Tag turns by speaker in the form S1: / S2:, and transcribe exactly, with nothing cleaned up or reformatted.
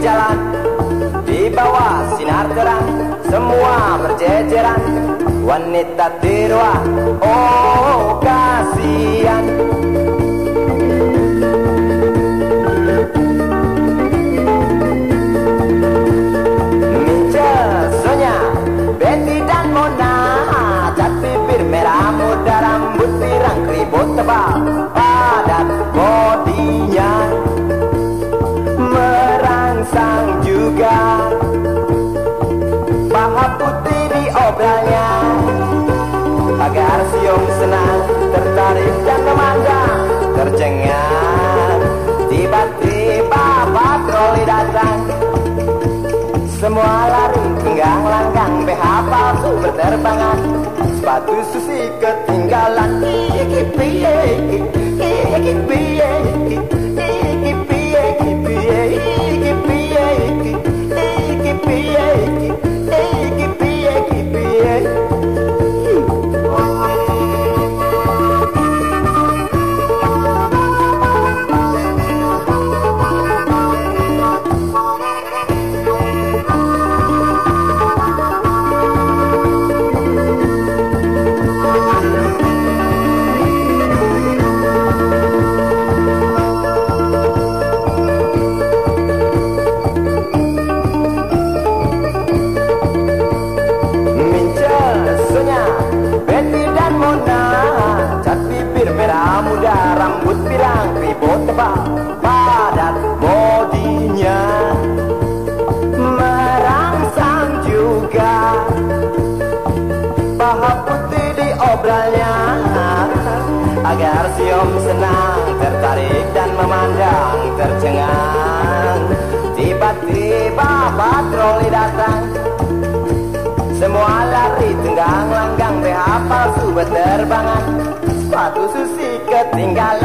S1: jalan, di bawah sinar terang, semua berjejeran. Wanita tirwa, oh kasihan. Mince Sonya, Betty dan Mona, cat bibir merah muda, rambut pirang keribut tebal, padat bodinya, merangsang juga, paha putih di obralnya, agar siung senang, tertarik dan memandang, tercengang. Tiba-tiba patroli datang, semua lari tunggang langgang, B H palsu berterbangan, sepatu susi ketinggalan. Iki piye, iki piye, iki piye, iki piye, iki piye, iki piye, iki piye, iki piye. Rambut pirang ribut tebal, padat bodinya, merangsang juga, paha putih di obralnya, agar siom senang, tertarik dan memandang, tercengang. Tiba-tiba patroli datang, semua lari tunggang langgang, B H palsu berterbangan, sepatu susi ketinggalan.